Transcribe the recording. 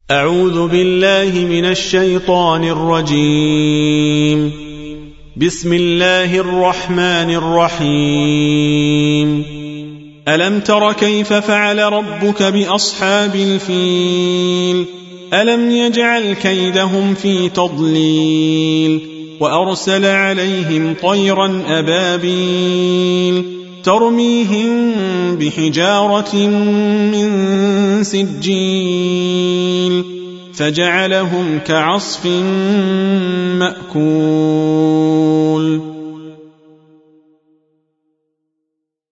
أعوذ بالله من الشيطان الرجيم. بسم الله الرحمن الرحيم. ألم تر كيف فعل ربك بأصحاب الفيل ألم يجعل كيدهم في تضليل وأرسل عليهم طيرا أبابيل ترميهم بحجارة من سجيل فجعلهم كعصف مأكول.